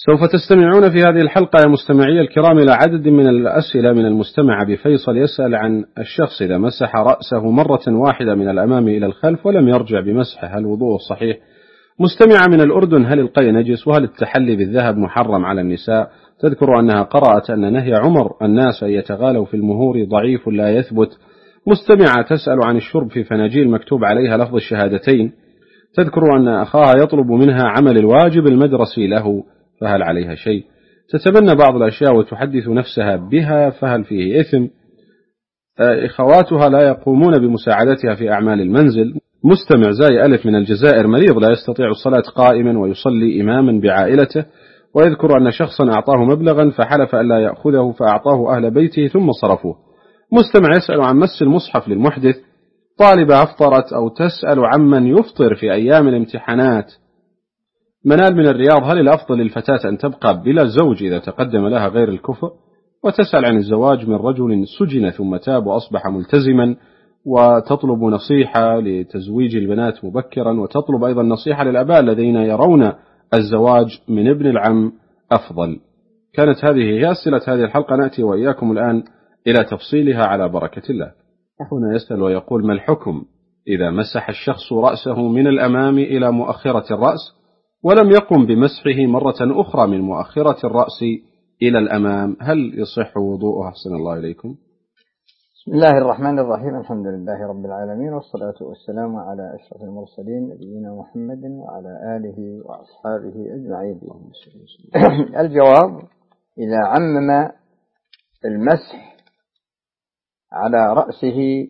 سوف تستمعون في هذه الحلقة يا مستمعي الكرام إلى عدد من الأسئلة من المستمع بفيصل، يسأل عن الشخص إذا مسح رأسه مرة واحدة من الأمام إلى الخلف ولم يرجع بمسحه هل وضوءه صحيح؟ مستمعة من الأردن: هل القيء نجس؟ وهل التحلي بالذهب محرم على النساء؟ تذكر أنها قرأت أن نهي عمر الناس أن يتغالوا في المهور ضعيف لا يثبت. مستمعة تسأل عن الشرب في فناجيل مكتوب عليها لفظ الشهادتين، تذكر أن أخاها يطلب منها عمل الواجب المدرسي له، فهل عليها شيء؟ تتبنى بعض الأشياء وتحدث نفسها بها، فهل فيه إثم؟ إخواتها لا يقومون بمساعدتها في أعمال المنزل. مستمع زاي ألف من الجزائر: مريض لا يستطيع الصلاة قائما ويصلي إماما بعائلته، ويذكر أن شخصا أعطاه مبلغا فحلف ألا يأخذه فأعطاه أهل بيته ثم صرفوه. مستمع يسأل عن مس المصحف للمحدث. طالبة أفطرت أو تسأل عمن يفطر في أيام الامتحانات. منال من الرياض: هل الأفضل للفتاة أن تبقى بلا زوج إذا تقدم لها غير الكفء؟ وتسأل عن الزواج من رجل سجن ثم تاب وأصبح ملتزما، وتطلب نصيحة لتزويج البنات مبكرا، وتطلب أيضا نصيحة للآباء الذين يرون الزواج من ابن العم أفضل. كانت هذه هي أسئلة هذه الحلقة، نأتي وإياكم الآن إلى تفصيلها على بركة الله. هنا يسأل ويقول: ما الحكم إذا مسح الشخص رأسه من الأمام إلى مؤخرة الرأس ولم يقم بمسحه مرة أخرى من مؤخرة الرأس إلى الأمام، هل يصح وضوءه؟ أحسن الله إليكم. بسم الله الرحمن الرحيم، الحمد لله رب العالمين، والصلاة والسلام على أشرف المرسلين نبينا محمد وعلى آله وأصحابه أجمعين. الجواب: إذا عمم المسح على رأسه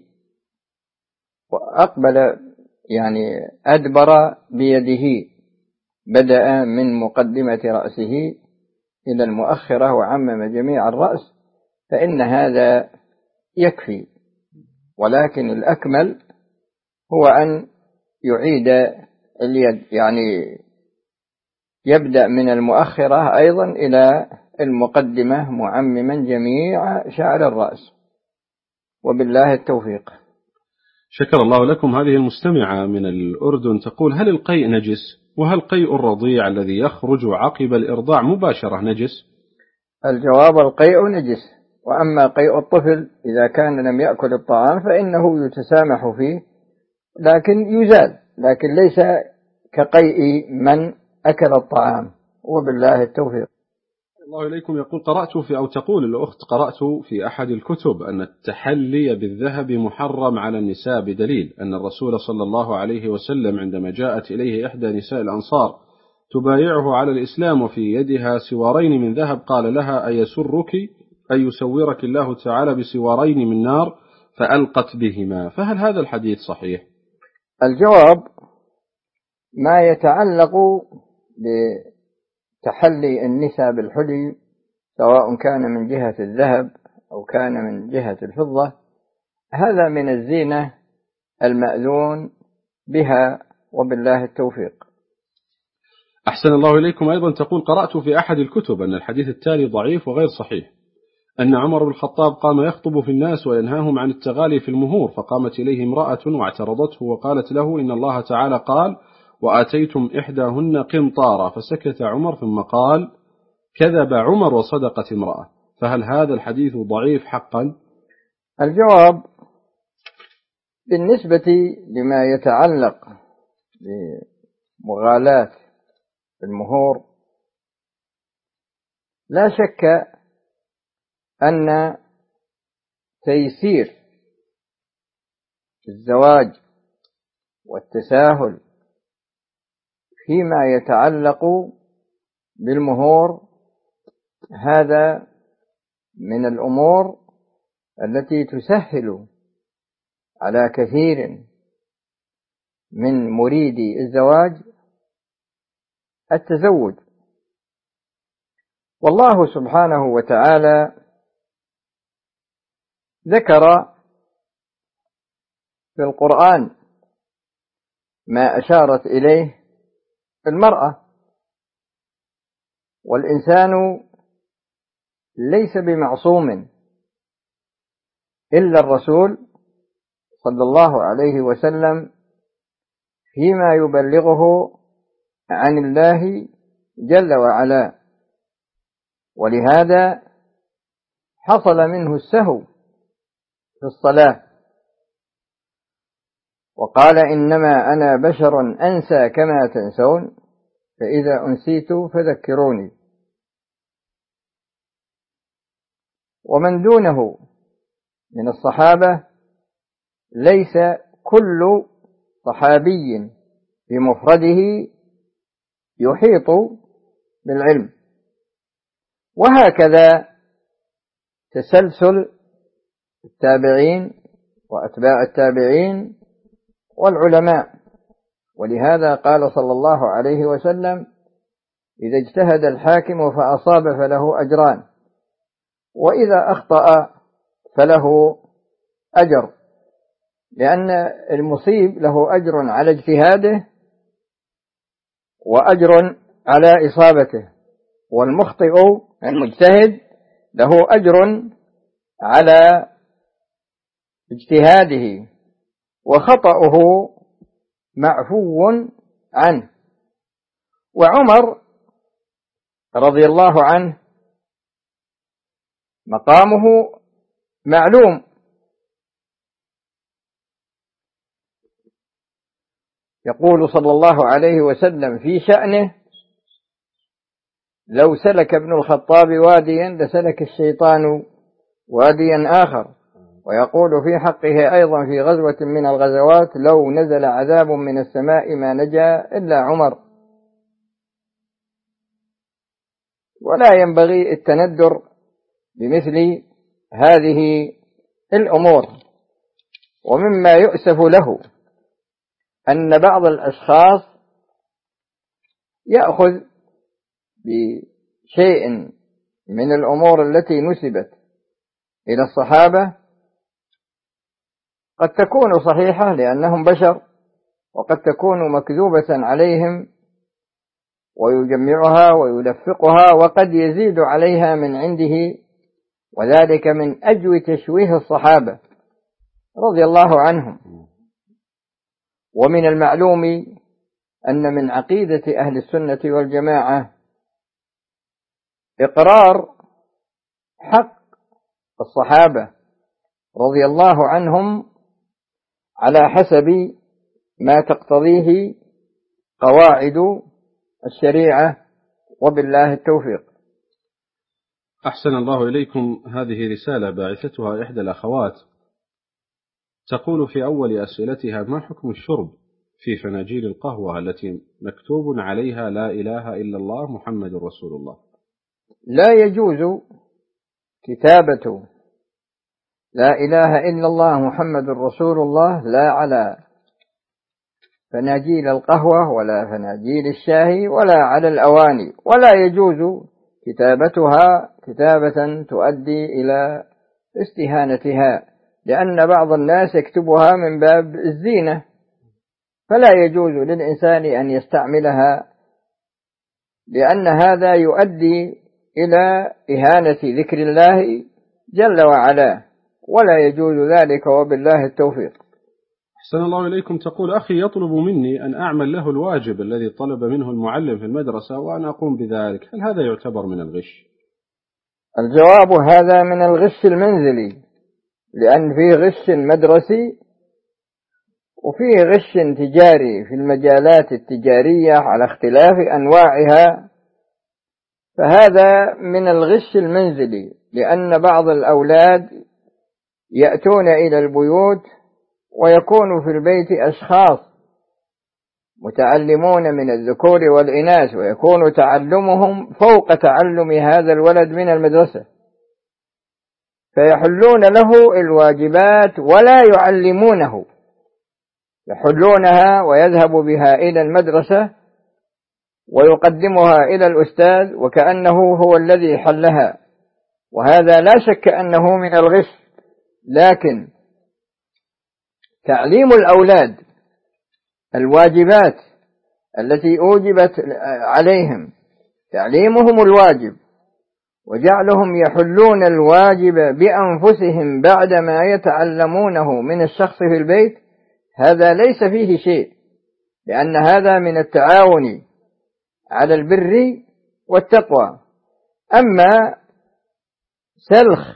وأقبل أدبر بيده، بدأ من مقدمة رأسه إلى المؤخرة وعمم جميع الرأس، فإن هذا يكفي، ولكن الأكمل هو أن يعيد اليد، يبدأ من المؤخرة أيضا إلى المقدمة معمما جميع شعر الرأس، وبالله التوفيق. شكر الله لكم. هذه المستمعة من الأردن تقول: هل القيء نجس؟ وهل قيء الرضيع الذي يخرج عقب الإرضاع مباشرة نجس؟ الجواب: القيء نجس، وأما قيء الطفل إذا كان لم يأكل الطعام فإنه يتسامح فيه لكن يزال، لكن ليس كقيء من أكل الطعام، وبالله التوفيق. الله إليكم. تقول الأخت: قرأت في أحد الكتب أن التحلي بالذهب محرم على النساء، بدليل أن الرسول صلى الله عليه وسلم عندما جاءت إليه إحدى نساء الأنصار تبايعه على الإسلام وفي يدها سوارين من ذهب قال لها: أيسرك أن يسورك الله تعالى بسوارين من نار؟ فألقت بهما، فهل هذا الحديث صحيح؟ الجواب: ما يتعلق بتحلي النساء بالحلي سواء كان من جهة الذهب أو كان من جهة الفضة، هذا من الزينة المأذون بها، وبالله التوفيق. أحسن الله إليكم. أيضا تقول: قرأت في أحد الكتب أن الحديث التالي ضعيف وغير صحيح، أن عمر بن الخطاب قام يخطب في الناس وينهاهم عن التغالي في المهور، فقامت إليه امرأة واعترضته وقالت له: إن الله تعالى قال: وآتيتم إحداهن قنطارا، فسكت عمر ثم قال: كذب عمر وصدقت امرأة، فهل هذا الحديث ضعيف حقا؟ الجواب: بالنسبة لما يتعلق بمغالاة المهور، لا شك أن تيسير الزواج والتساهل فيما يتعلق بالمهور هذا من الأمور التي تسهل على كثير من مريدي الزواج التزوج. والله سبحانه وتعالى ذكر في القرآن ما أشارت إليه المرأة، والإنسان ليس بمعصوم، إلا الرسول صلى الله عليه وسلم فيما يبلغه عن الله جل وعلا، ولهذا حصل منه السهو في الصلاة، وقال إنما أنا بشر أنسى كما تنسون، فإذا أنسيت فذكروني. ومن دونه من الصحابة ليس كل صحابي بمفرده يحيط بالعلم، وهكذا تسلسل التابعين وأتباع التابعين والعلماء. ولهذا قال صلى الله عليه وسلم: إذا اجتهد الحاكم فأصاب فله أجران، وإذا أخطأ فله أجر، لأن المصيب له أجر على اجتهاده وأجر على إصابته، والمخطئ المجتهد له أجر على اجتهاده وخطأه معفو عنه. وعمر رضي الله عنه مقامه معلوم، يقول صلى الله عليه وسلم في شأنه: لو سلك ابن الخطاب واديا لسلك الشيطان واديا آخر. ويقول في حقه أيضا في غزوة من الغزوات: لو نزل عذاب من السماء ما نجا إلا عمر. ولا ينبغي التندر بمثل هذه الأمور. ومما يؤسف له أن بعض الأشخاص يأخذ بشيء من الأمور التي نسبت إلى الصحابة، قد تكون صحيحة لأنهم بشر، وقد تكون مكذوبة عليهم ويجمعها ويلفقها، وقد يزيد عليها من عنده، وذلك من أجل تشويه الصحابة رضي الله عنهم. ومن المعلوم أن من عقيدة أهل السنة والجماعة إقرار حق الصحابة رضي الله عنهم على حسب ما تقتضيه قواعد الشريعة، وبالله التوفيق. أحسن الله إليكم. هذه رسالة باعثتها إحدى الأخوات، تقول في أول أسئلتها: ما حكم الشرب في فناجيل القهوة التي مكتوب عليها لا إله إلا الله محمد رسول الله؟ لا يجوز كتابة لا إله إلا الله محمد رسول الله لا على فناجيل القهوة ولا فناجيل الشاي ولا على الأواني، ولا يجوز كتابتها كتابة تؤدي إلى استهانتها، لأن بعض الناس يكتبها من باب الزينة، فلا يجوز للإنسان أن يستعملها، لأن هذا يؤدي إلى إهانة ذكر الله جل وعلا، ولا يجوز ذلك، وبالله التوفيق. أحسن الله إليكم. تقول: أخي يطلب مني أن أعمل له الواجب الذي طلب منه المعلم في المدرسة وأنا أقوم بذلك، هل هذا يعتبر من الغش؟ الجواب: هذا من الغش المنزلي، لأن فيه غش مدرسي وفيه غش تجاري في المجالات التجارية على اختلاف أنواعها، فهذا من الغش المنزلي، لأن بعض الأولاد يأتون إلى البيوت ويكون في البيت أشخاص متعلمون من الذكور والإناث، ويكون تعلمهم فوق تعلم هذا الولد من المدرسة، فيحلون له الواجبات ولا يعلمونه، يحلونها ويذهب بها إلى المدرسة ويقدمها إلى الأستاذ وكأنه هو الذي حلها، وهذا لا شك أنه من الغش. لكن تعليم الأولاد الواجبات التي أوجبت عليهم، تعليمهم الواجب وجعلهم يحلون الواجب بأنفسهم بعدما يتعلمونه من الشخص في البيت، هذا ليس فيه شيء، لأن هذا من التعاون على البر والتقوى. أما سلخ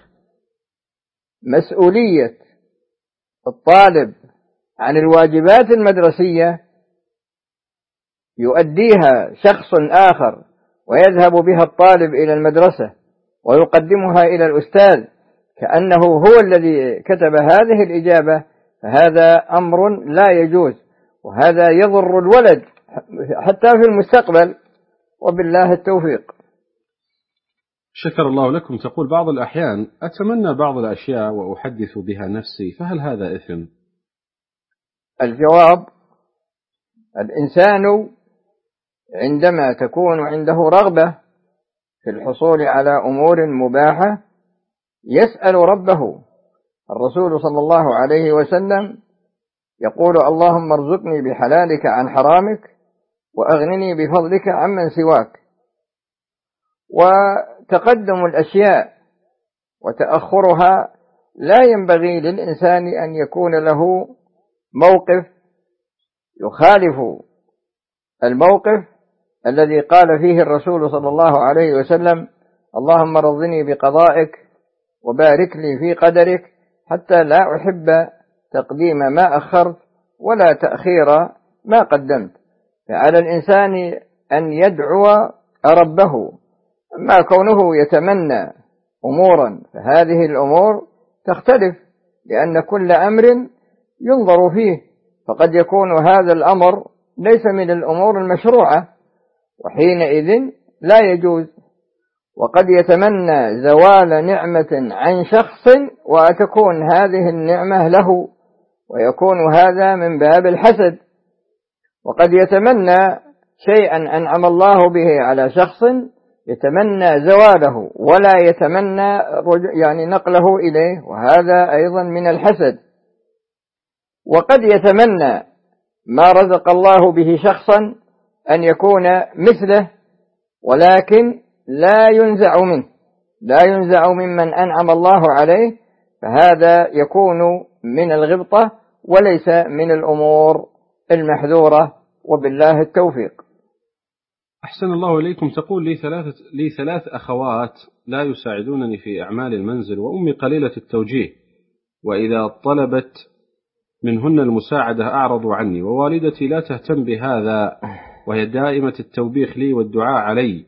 مسؤولية الطالب عن الواجبات المدرسية يؤديها شخص آخر ويذهب بها الطالب إلى المدرسة ويقدمها إلى الأستاذ كأنه هو الذي كتب هذه الإجابة، فهذا أمر لا يجوز، وهذا يضر الولد حتى في المستقبل، وبالله التوفيق. شكر الله لكم. تقول بعض الأحيان أتمنى بعض الأشياء وأحدث بها نفسي، فهل هذا إثم؟ الجواب: الإنسان عندما تكون عنده رغبة في الحصول على أمور مباحة يسأل ربه. الرسول صلى الله عليه وسلم يقول: اللهم ارزقني بحلالك عن حرامك وأغنني بفضلك عمن سواك. وتقدم الأشياء وتأخرها لا ينبغي للإنسان أن يكون له موقف يخالف الموقف الذي قال فيه الرسول صلى الله عليه وسلم: اللهم رضني بقضائك وبارك لي في قدرك، حتى لا أحب تقديم ما أخرت ولا تأخير ما قدمت. فعلى الإنسان أن يدعو ربه. أما كونه يتمنى أمورا فهذه الأمور تختلف، لأن كل أمر ينظر فيه، فقد يكون هذا الأمر ليس من الأمور المشروعة وحينئذ لا يجوز. وقد يتمنى زوال نعمة عن شخص وتكون هذه النعمة له، ويكون هذا من باب الحسد. وقد يتمنى شيئا أنعم الله به على شخص يتمنى زواله ولا يتمنى نقله إليه، وهذا أيضا من الحسد. وقد يتمنى ما رزق الله به شخصا أن يكون مثله، ولكن لا ينزع ممن أنعم الله عليه، فهذا يكون من الغبطة وليس من الأمور المحذورة، وبالله التوفيق. أحسن الله إليكم. تقول لي ثلاث أخوات لا يساعدونني في أعمال المنزل، وأمي قليلة التوجيه، وإذا طلبت منهن المساعدة أعرضوا عني، ووالدتي لا تهتم بهذا وهي دائمة التوبيخ لي والدعاء علي،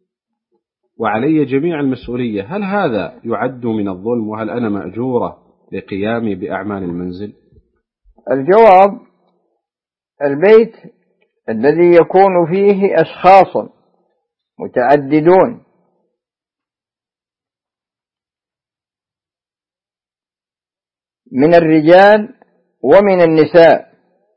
وعلي جميع المسؤولية. هل هذا يعد من الظلم؟ وهل أنا مأجورة لقيامي بأعمال المنزل؟ الجواب: البيت الذي يكون فيه أشخاص متعددون من الرجال ومن النساء،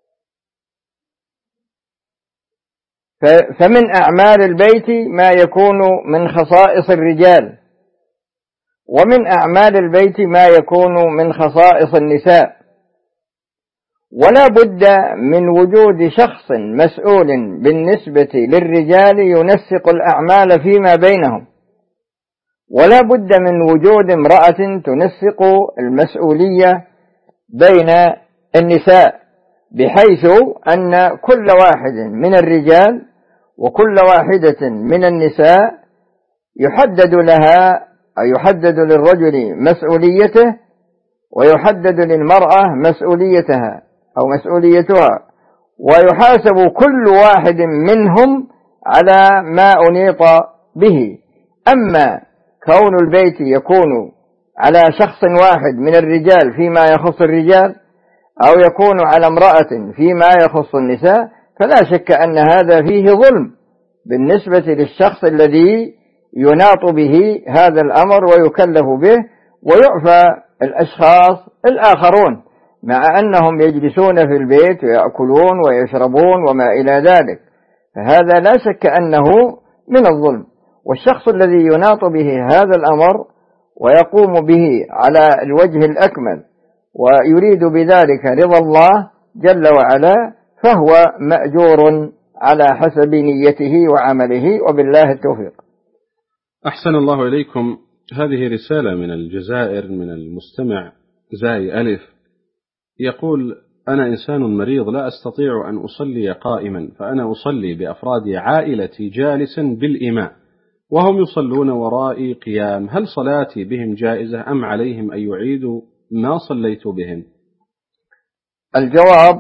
فمن أعمال البيت ما يكون من خصائص الرجال، ومن أعمال البيت ما يكون من خصائص النساء. ولا بد من وجود شخص مسؤول بالنسبة للرجال ينسق الأعمال فيما بينهم، ولا بد من وجود امرأة تنسق المسؤولية بين النساء، بحيث أن كل واحد من الرجال وكل واحدة من النساء يحدد للرجل مسؤوليته، ويحدد للمرأة مسؤوليتها، ويحاسب كل واحد منهم على ما أنيط به. أما كون البيت يكون على شخص واحد من الرجال فيما يخص الرجال، أو يكون على امرأة فيما يخص النساء، فلا شك أن هذا فيه ظلم بالنسبة للشخص الذي يناط به هذا الأمر ويكلف به، ويعفى الأشخاص الآخرون مع أنهم يجلسون في البيت ويأكلون ويشربون وما إلى ذلك، فهذا لا شك أنه من الظلم. والشخص الذي يناط به هذا الأمر ويقوم به على الوجه الأكمل ويريد بذلك رضا الله جل وعلا، فهو مأجور على حسب نيته وعمله، وبالله التوفيق. أحسن الله إليكم. هذه رسالة من الجزائر من المستمع زاي ألف، يقول: أنا إنسان مريض لا أستطيع أن أصلي قائما، فأنا أصلي بأفراد عائلتي جالسا بالإماء، وهم يصلون ورائي قيام، هل صلاتي بهم جائزة أم عليهم أن يعيدوا ما صليت بهم؟ الجواب: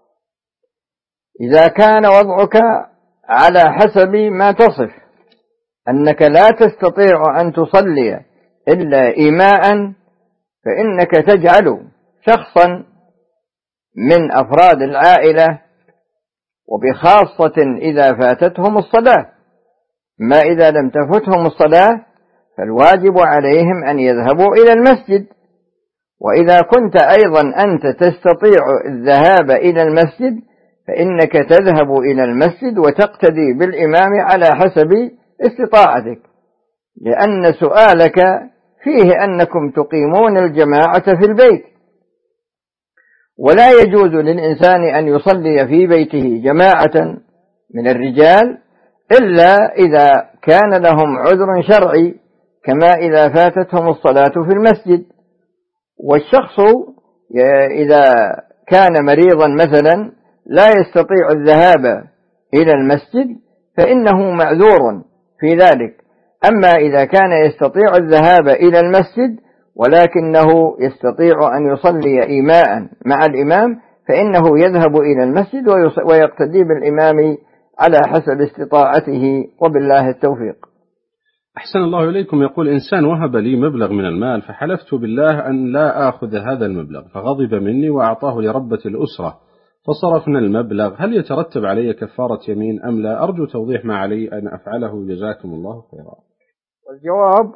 إذا كان وضعك على حسب ما تصف أنك لا تستطيع أن تصلي إلا إيماء، فإنك تجعل شخصا من أفراد العائلة، وبخاصة إذا فاتتهم الصلاة. ما إذا لم تفتهم الصلاة فالواجب عليهم أن يذهبوا إلى المسجد، وإذا كنت أيضا أنت تستطيع الذهاب إلى المسجد فإنك تذهب إلى المسجد وتقتدي بالإمام على حسب استطاعتك، لأن سؤالك فيه أنكم تقيمون الجماعة في البيت، ولا يجوز للإنسان أن يصلي في بيته جماعة من الرجال إلا إذا كان لهم عذر شرعي، كما إذا فاتتهم الصلاة في المسجد. والشخص إذا كان مريضا مثلا لا يستطيع الذهاب إلى المسجد فإنه معذور في ذلك. أما إذا كان يستطيع الذهاب إلى المسجد ولكنه يستطيع أن يصلي إيماء مع الإمام فإنه يذهب إلى المسجد ويقتدي بالإمام على حسب استطاعته، وبالله التوفيق. أحسن الله إليكم. يقول: إنسان وهب لي مبلغ من المال فحلفت بالله أن لا آخذ هذا المبلغ، فغضب مني وأعطاه لربة الأسرة فصرفنا المبلغ، هل يترتب علي كفارة يمين أم لا؟ أرجو توضيح ما علي أن أفعله، جزاكم الله خيرا. والجواب: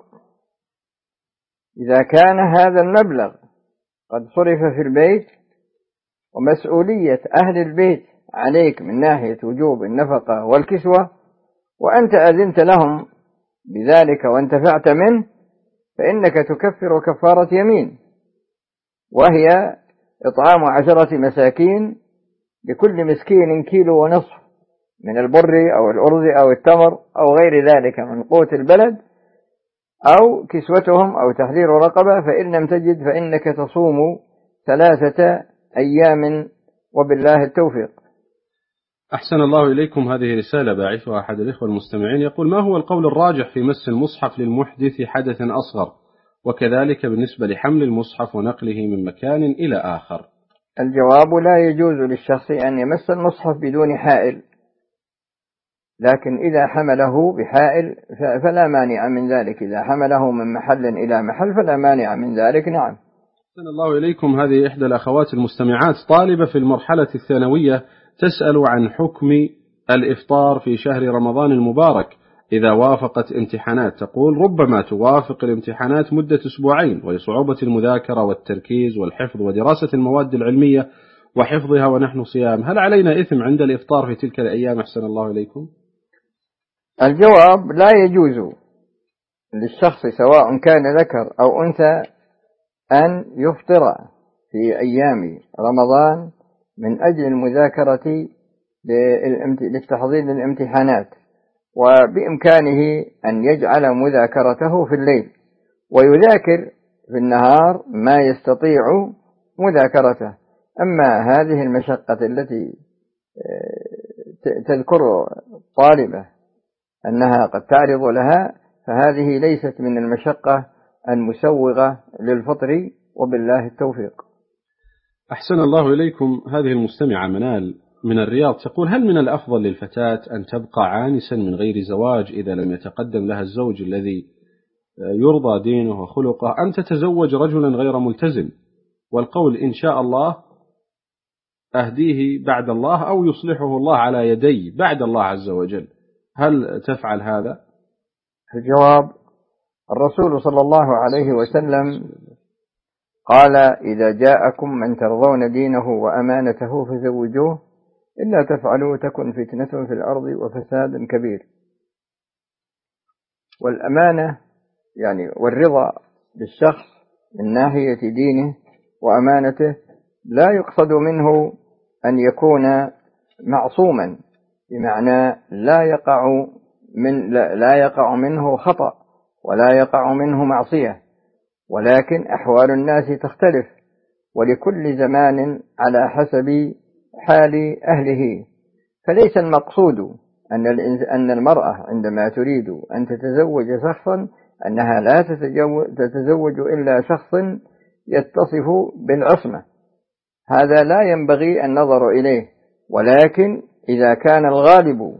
إذا كان هذا المبلغ قد صرف في البيت ومسؤولية أهل البيت عليك من ناحية وجوب النفقة والكسوة، وأنت أذنت لهم بذلك وانتفعت منه، فإنك تكفر كفارة يمين، وهي إطعام 10 مساكين، لكل مسكين 1.5 كيلو من البر أو الأرز أو التمر أو غير ذلك من قوت البلد، أو كسوتهم أو تحرير رقبة، فإن لم تجد فإنك تصوم 3 أيام، وبالله التوفيق. أحسن الله إليكم. هذه رسالة باعثها أحد الإخوة المستمعين، يقول: ما هو القول الراجح في مس المصحف للمحدث حدث أصغر، وكذلك بالنسبة لحمل المصحف ونقله من مكان إلى آخر؟ الجواب: لا يجوز للشخص أن يمس المصحف بدون حائل، لكن إذا حمله بحائل فلا مانع من ذلك. إذا حمله من محل إلى محل فلا مانع من ذلك. نعم. أحسن الله إليكم. هذه إحدى الأخوات المستمعات طالبة في المرحلة الثانوية تسأل عن حكم الإفطار في شهر رمضان المبارك إذا وافقت امتحانات. تقول: ربما توافق الامتحانات مدة 2 أسبوع، ولصعوبة المذاكرة والتركيز والحفظ ودراسة المواد العلمية وحفظها ونحن صيام، هل علينا إثم عند الإفطار في تلك الأيام؟ أحسن الله إليكم. الجواب: لا يجوز للشخص سواء كان ذكر أو أنثى أن يفطر في أيام رمضان من أجل المذاكرة للتحضير للامتحانات، وبإمكانه أن يجعل مذاكرته في الليل ويذاكر في النهار ما يستطيع مذاكرته. أما هذه المشقة التي تذكر طالبة أنها قد تعرض لها فهذه ليست من المشقة المسوغة للفطر، وبالله التوفيق. أحسن الله إليكم. هذه المستمعة منال من الرياض تقول: هل من الأفضل للفتاة أن تبقى عانسا من غير زواج إذا لم يتقدم لها الزوج الذي يرضى دينه وخلقه، أم تتزوج رجلا غير ملتزم، والقول إن شاء الله أهديه بعد الله أو يصلحه الله على يدي بعد الله عز وجل، هل تفعل هذا؟ الجواب: الرسول صلى الله عليه وسلم قال: إذا جاءكم من ترضون دينه وأمانته فزوجوه، إلا تفعلوا تكن فتنة في الأرض وفساد كبير. والأمانة والرضا بالشخص من ناحية دينه وأمانته لا يقصد منه أن يكون معصوما، بمعنى لا يقع منه خطأ ولا يقع منه معصية، ولكن أحوال الناس تختلف، ولكل زمان على حسب حال أهله، فليس المقصود أن المرأة عندما تريد أن تتزوج شخصا أنها لا تتزوج إلا شخص يتصف بالعصمة، هذا لا ينبغي النظر إليه. ولكن إذا كان الغالب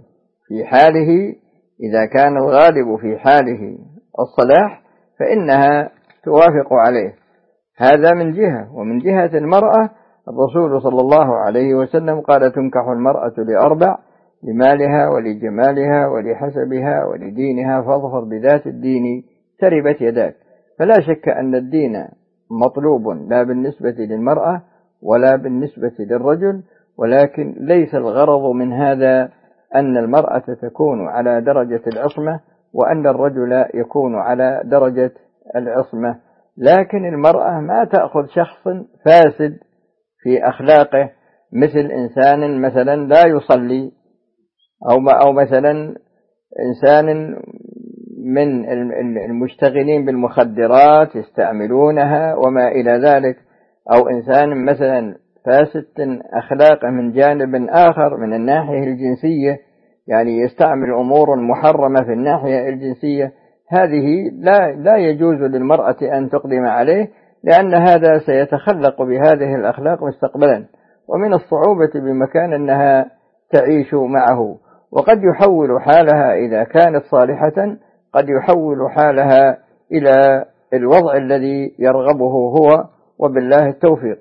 في حاله الصلاح فإنها توافق عليه. هذا من جهة. ومن جهة المرأة الرسول صلى الله عليه وسلم قال: تنكح المرأة لأربع: لمالها ولجمالها ولحسبها ولدينها، فاظفر بذات الدين تربت يداك. فلا شك أن الدين مطلوب لا بالنسبة للمرأة ولا بالنسبة للرجل، ولكن ليس الغرض من هذا أن المرأة تكون على درجة العصمة وأن الرجل يكون على درجة العصمة. لكن المرأة ما تأخذ شخص فاسد في أخلاقه، مثل إنسان مثلا لا يصلي، أو مثلا إنسان من المشتغلين بالمخدرات يستعملونها وما إلى ذلك، أو إنسان مثلا فاسد أخلاقه من جانب آخر من الناحية الجنسية، يعني يستعمل أمور محرمة في الناحية الجنسية. هذه لا يجوز للمرأة أن تقدم عليه، لأن هذا سيتخلق بهذه الأخلاق مستقبلا، ومن الصعوبة بمكان أنها تعيش معه. وقد يحول حالها إذا كانت صالحة، قد يحول حالها إلى الوضع الذي يرغبه هو، وبالله التوفيق.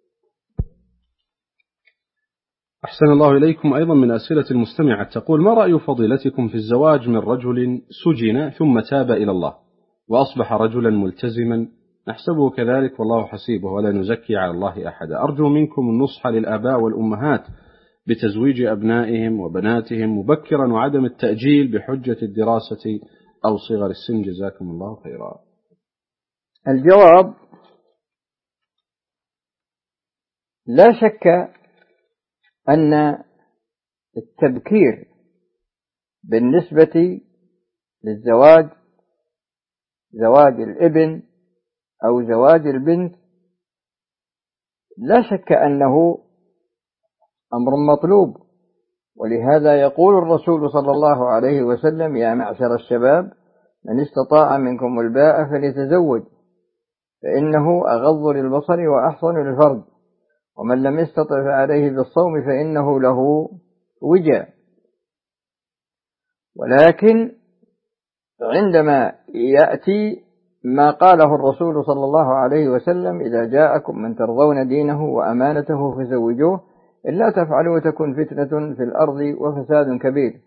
أحسن الله إليكم. أيضا من أسئلة المستمعة تقول: ما رأي فضيلتكم في الزواج من رجل سجن ثم تاب إلى الله وأصبح رجلا ملتزما، نحسبه كذلك والله حسيبه ولا نزكي على الله أحدا، أرجو منكم النصح للآباء والأمهات بتزويج أبنائهم وبناتهم مبكرا وعدم التأجيل بحجة الدراسة أو صغر السن، جزاكم الله خيرا. الجواب: لا شك أن التبكير بالنسبة للزواج، زواج الابن أو زواج البنت، لا شك أنه أمر مطلوب. ولهذا يقول الرسول صلى الله عليه وسلم: يا معشر الشباب من استطاع منكم الباء فليتزوج فإنه أغض للبصر وأحصن للفرج، ومن لم يستطع فعليه بالصوم فإنه له وجاء. ولكن عندما يأتي ما قاله الرسول صلى الله عليه وسلم: إذا جاءكم من ترضون دينه وأمانته فزوجوه، إلا تفعلوا تكن فتنة في الأرض وفساد كبير.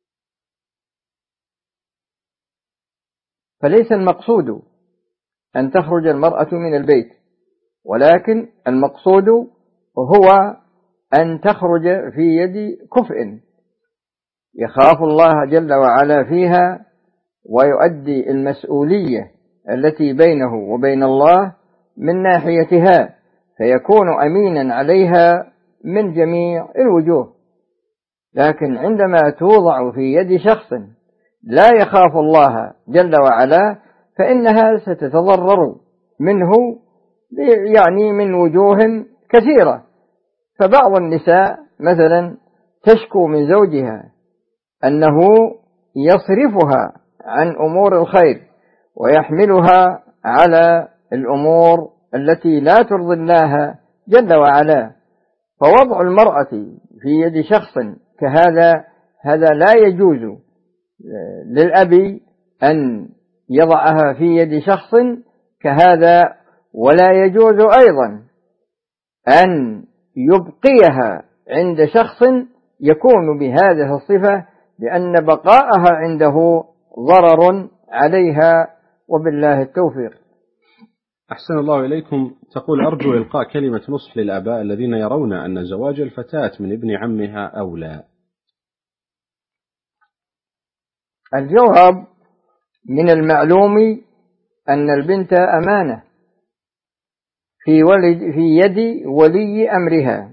فليس المقصود أن تخرج المرأة من البيت، ولكن المقصود هو أن تخرج في يد كفء يخاف الله جل وعلا فيها ويؤدي المسؤولية التي بينه وبين الله من ناحيتها، فيكون أمينا عليها من جميع الوجوه. لكن عندما توضع في يد شخص لا يخاف الله جل وعلا فإنها ستتضرر منه، يعني من وجوه كثيرة. فبعض النساء مثلا تشكو من زوجها أنه يصرفها عن أمور الخير ويحملها على الأمور التي لا ترضي الله جل وعلا. فوضع المرأة في يد شخص كهذا، هذا لا يجوز للأب أن يضعها في يد شخص كهذا، ولا يجوز أيضا أن يبقيها عند شخص يكون بهذه الصفة، لأن بقاءها عنده ضرر عليها، وبالله التوفيق. أحسن الله إليكم. تقول: أرجو إلقاء كلمة نصح للآباء الذين يرون أن زواج الفتاة من ابن عمها أولى. الجواب: من المعلوم أن البنت أمانة في يد ولي أمرها،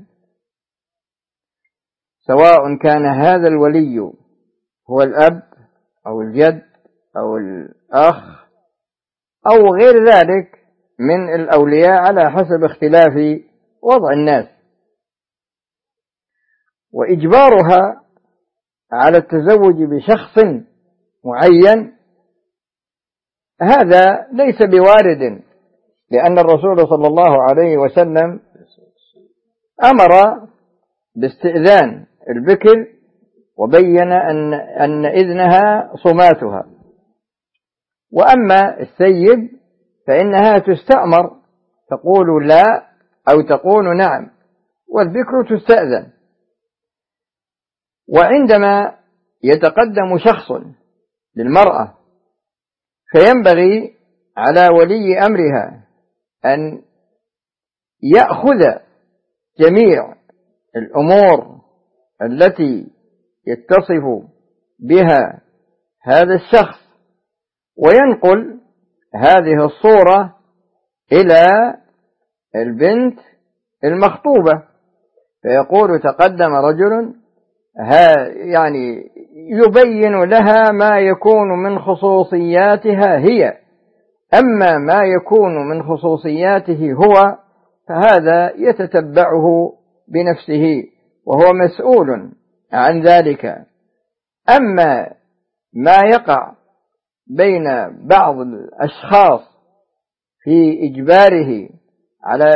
سواء كان هذا الولي هو الأب أو الجد أو الأخ أو غير ذلك من الأولياء على حسب اختلاف وضع الناس. وإجبارها على التزوج بشخص معين هذا ليس بوارد، لأن الرسول صلى الله عليه وسلم أمر باستئذان البكر وبين أن إذنها صماتها، وأما السيب فإنها تستأمر تقول لا أو تقول نعم، والبكر تستأذن. وعندما يتقدم شخص للمرأة فينبغي على ولي أمرها أن يأخذ جميع الأمور التي يتصف بها هذا الشخص وينقل هذه الصورة إلى البنت المخطوبة، فيقول تقدم رجل يعني يبين لها ما يكون من خصوصياتها هي، أما ما يكون من خصوصياته هو فهذا يتتبعه بنفسه وهو مسؤول عن ذلك. أما ما يقع بين بعض الأشخاص في إجباره على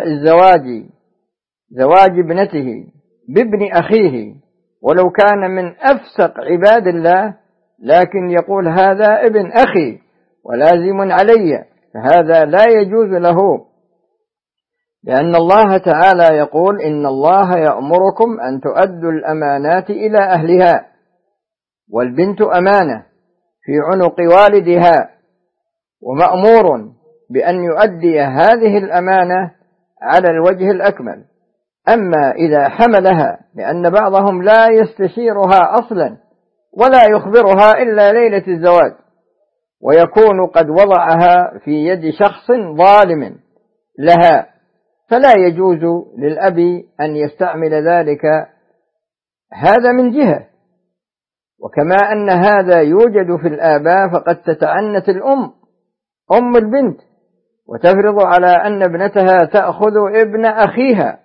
زواج ابنته بابن أخيه ولو كان من أفسق عباد الله، لكن يقول هذا ابن أخي ولازم علي، فهذا لا يجوز له، لأن الله تعالى يقول إن الله يأمركم أن تؤدوا الأمانات إلى أهلها، والبنت أمانة في عنق والدها، ومأمور بأن يؤدي هذه الأمانة على الوجه الأكمل. أما إذا حملها، لأن بعضهم لا يستشيرها أصلا ولا يخبرها إلا ليلة الزواج، ويكون قد وضعها في يد شخص ظالم لها، فلا يجوز للأب أن يستعمل ذلك. هذا من جهة. وكما أن هذا يوجد في الآباء، فقد تتعنت الأم أم البنت وتفرض على أن ابنتها تأخذ ابن أخيها،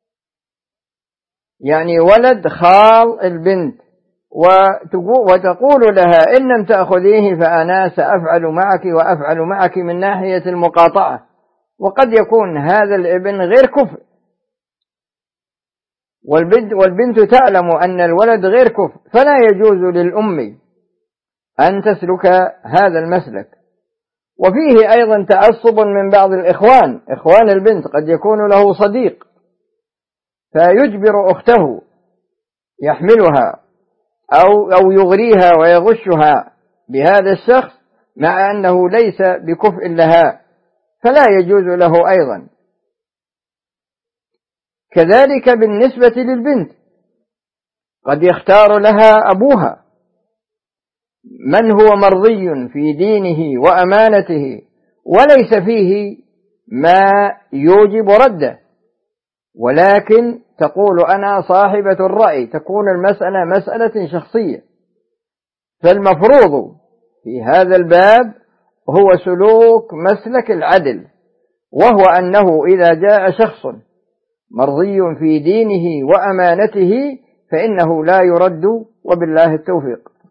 يعني ولد خال البنت، وتقول لها إن لم تأخذيه فأنا سأفعل معك وأفعل معك من ناحية المقاطعة. وقد يكون هذا الابن غير كفء، والبنت تعلم أن الولد غير كفء، فلا يجوز للأم أن تسلك هذا المسلك. وفيه أيضا تعصب من بعض إخوان البنت، قد يكون له صديق فيجبر أخته يحملها أو يغريها ويغشها بهذا الشخص مع أنه ليس بكفء لها، فلا يجوز له أيضا. كذلك بالنسبة للبنت، قد يختار لها أبوها من هو مرضي في دينه وأمانته وليس فيه ما يوجب رده، ولكن تقول أنا صاحبة الرأي، تكون المسألة مسألة شخصية. فالمفروض في هذا الباب هو سلوك مسلك العدل، وهو أنه إذا جاء شخص مرضي في دينه وأمانته فإنه لا يرد، وبالله التوفيق.